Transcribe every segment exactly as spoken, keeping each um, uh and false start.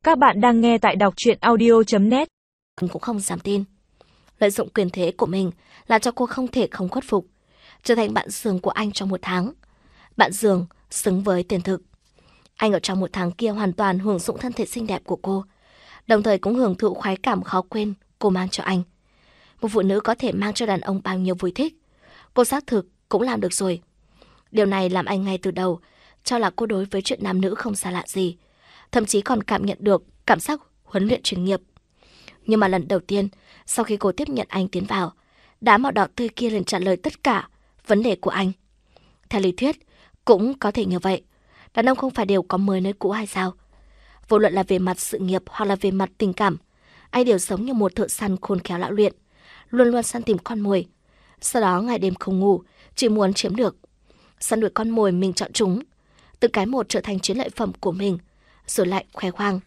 Các bạn đang nghe tại đọc truyện audio chấm net. Cũng không dám tin. Lợi dụng quyền thế của mình là cho cô không thể không khuất phục, trở thành bạn giường của anh trong một tháng. Bạn giường xứng với tiền thực. Anh ở trong một tháng kia hoàn toàn hưởng dụng thân thể xinh đẹp của cô, đồng thời cũng hưởng thụ khoái cảm khó quên cô mang cho anh. Một phụ nữ có thể mang cho đàn ông bao nhiêu vui thích, cô xác thực cũng làm được rồi. Điều này làm anh ngay từ đầu cho là cô đối với chuyện nam nữ không xa lạ gì, thậm chí còn cảm nhận được cảm giác huấn luyện chuyên nghiệp. Nhưng mà lần đầu tiên, sau khi cô tiếp nhận anh tiến vào, đám màu đỏ tươi kia liền trả lời tất cả vấn đề của anh. Theo lý thuyết, cũng có thể như vậy. Đàn ông không phải đều có mới nơi cũ hay sao? Vô luận là về mặt sự nghiệp hoặc là về mặt tình cảm, anh đều giống như một thợ săn khôn khéo lão luyện, luôn luôn săn tìm con mồi. Sau đó ngày đêm không ngủ, chỉ muốn chiếm được. Săn đuổi con mồi mình chọn chúng, từng cái một trở thành chiến lợi phẩm của mình, rồi lại khoe khoang.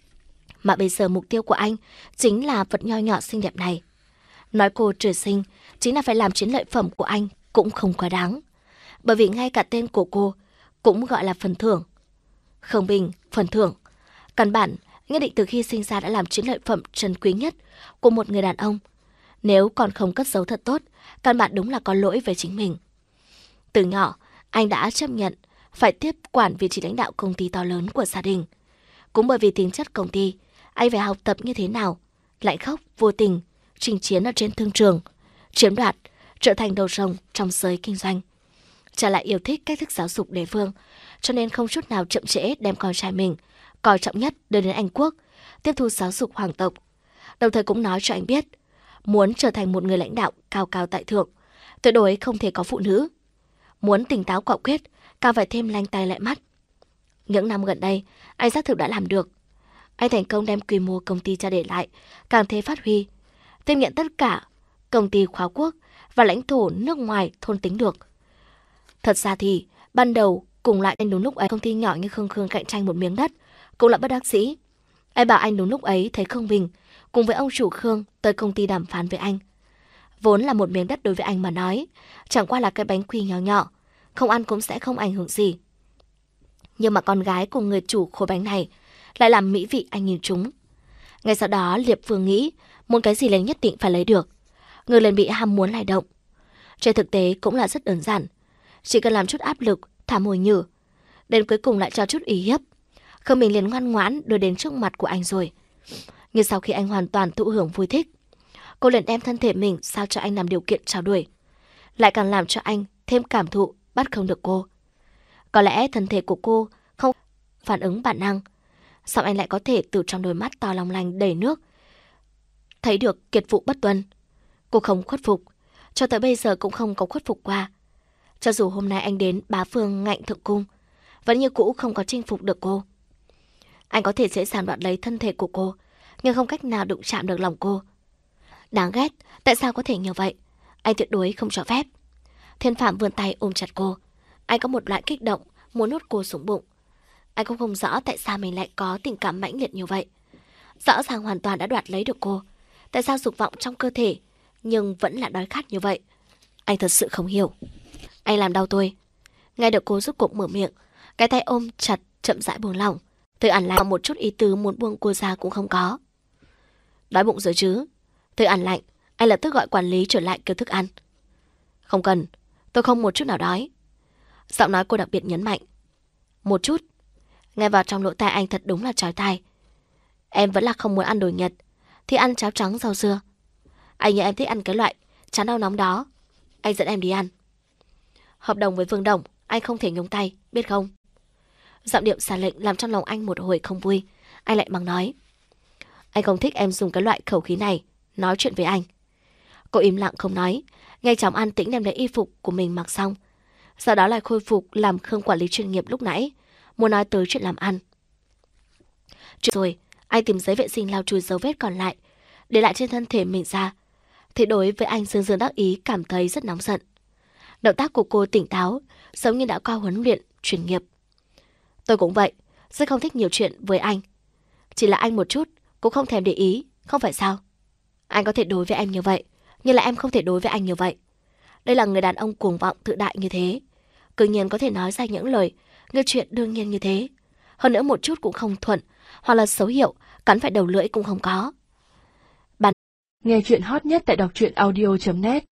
Mà bây giờ mục tiêu của anh chính là vật nho nhỏ xinh đẹp này. Nói cô trời sinh chính là phải làm chiến lợi phẩm của anh cũng không quá đáng. Bởi vì ngay cả tên của cô cũng gọi là phần thưởng. Không bình, phần thưởng. Căn bản, nhất định từ khi sinh ra đã làm chiến lợi phẩm trân quý nhất của một người đàn ông. Nếu còn không cất giấu thật tốt, căn bản đúng là có lỗi với chính mình. Từ nhỏ, anh đã chấp nhận phải tiếp quản vị trí lãnh đạo công ty to lớn của gia đình. Cũng bởi vì tính chất công ty, anh phải học tập như thế nào, lại khóc vô tình, chinh chiến ở trên thương trường, chiếm đoạt, trở thành đầu rồng trong giới kinh doanh. Cha lại yêu thích cách thức giáo dục đế vương, cho nên không chút nào chậm trễ đem con trai mình, coi trọng nhất đưa đến Anh Quốc, tiếp thu giáo dục hoàng tộc. Đồng thời cũng nói cho anh biết, muốn trở thành một người lãnh đạo cao cao tại thượng, tuyệt đối không thể có phụ nữ. Muốn tỉnh táo quả quyết, càng phải thêm lanh tay lại mắt. Những năm gần đây, anh xác thực đã làm được. Anh thành công đem quy mô công ty cha để lại, càng thêm phát huy, tiếp nhận tất cả công ty khóa quốc và lãnh thổ nước ngoài thôn tính được. Thật ra thì, ban đầu cùng lại anh đúng lúc ấy công ty nhỏ như Khương Khương cạnh tranh một miếng đất, cũng là bất đắc dĩ. Ai bảo anh đúng lúc ấy thấy không bình, cùng với ông chủ Khương tới công ty đàm phán với anh. Vốn là một miếng đất đối với anh mà nói, chẳng qua là cái bánh quy nhỏ nhỏ, không ăn cũng sẽ không ảnh hưởng gì. Nhưng mà con gái của người chủ khối bánh này lại làm mỹ vị anh nhìn chúng. Ngay sau đó Liệp Phương nghĩ muốn cái gì lên nhất định phải lấy được. Người liền bị ham muốn lay động. Trên thực tế cũng là rất đơn giản. Chỉ cần làm chút áp lực, thả mồi nhử. Đến cuối cùng lại cho chút ý hiếp. Khương mình liền ngoan ngoãn đưa đến trước mặt của anh rồi. Nhưng sau khi anh hoàn toàn thụ hưởng vui thích, cô liền đem thân thể mình sao cho anh làm điều kiện trao đuổi. Lại càng làm cho anh thêm cảm thụ bắt không được cô. Có lẽ thân thể của cô không phản ứng bản năng, sao anh lại có thể từ trong đôi mắt to long lanh đầy nước thấy được kiệt vụ bất tuân. Cô không khuất phục, cho tới bây giờ cũng không có khuất phục qua. Cho dù hôm nay anh đến bá phương ngạnh thượng cung, vẫn như cũ không có chinh phục được cô. Anh có thể dễ dàng đoạt lấy thân thể của cô, nhưng không cách nào đụng chạm được lòng cô. Đáng ghét, tại sao có thể như vậy? Anh tuyệt đối không cho phép. Thiên Phạm vươn tay ôm chặt cô. Anh có một loại kích động, muốn nuốt cô xuống bụng. Anh cũng không rõ tại sao mình lại có tình cảm mãnh liệt như vậy. Rõ ràng hoàn toàn đã đoạt lấy được cô. Tại sao dục vọng trong cơ thể, nhưng vẫn là đói khát như vậy? Anh thật sự không hiểu. Anh làm đau tôi. Nghe được cô rốt cuộc mở miệng, cái tay ôm chặt chậm rãi buông lỏng. Từ ẩn lạnh một chút ý tứ muốn buông cô ra cũng không có. Đói bụng rồi chứ? Từ ẩn lạnh, anh lập tức gọi quản lý trở lại kêu thức ăn. Không cần, tôi không một chút nào đói. Giọng nói cô đặc biệt nhấn mạnh. Một chút. Nghe vào trong lỗ tai anh thật đúng là chói tai. Em vẫn là không muốn ăn đồ Nhật, thì ăn cháo trắng rau dưa. Anh nhớ em thích ăn cái loại chán đau nóng đó. Anh dẫn em đi ăn. Hợp đồng với Vương Đồng, anh không thể nhúng tay, biết không? Giọng điệu xả lệnh làm trong lòng anh một hồi không vui. Anh lại mắng nói. Anh không thích em dùng cái loại khẩu khí này nói chuyện với anh. Cô im lặng không nói, ngay chóng an tĩnh đem lấy y phục của mình mặc xong. Sau đó lại khôi phục làm Khương quản lý chuyên nghiệp lúc nãy, muốn nói tới chuyện làm ăn. Rồi, anh tìm giấy vệ sinh lau chùi dấu vết còn lại, để lại trên thân thể mình ra. Thì đối với anh Dương Dương đắc ý cảm thấy rất nóng giận. Động tác của cô tỉnh táo, giống như đã qua huấn luyện chuyên nghiệp. Tôi cũng vậy, rất không thích nhiều chuyện với anh. Chỉ là anh một chút, cũng không thèm để ý, không phải sao? Anh có thể đối với em như vậy, nhưng là em không thể đối với anh như vậy. Đây là người đàn ông cuồng vọng tự đại như thế, cứ nhiên có thể nói ra những lời, những chuyện đương nhiên như thế. Hơn nữa một chút cũng không thuận, hoặc là số hiệu cắn phải đầu lưỡi cũng không có. Nghe chuyện hot nhất tại đọc truyện audio chấm net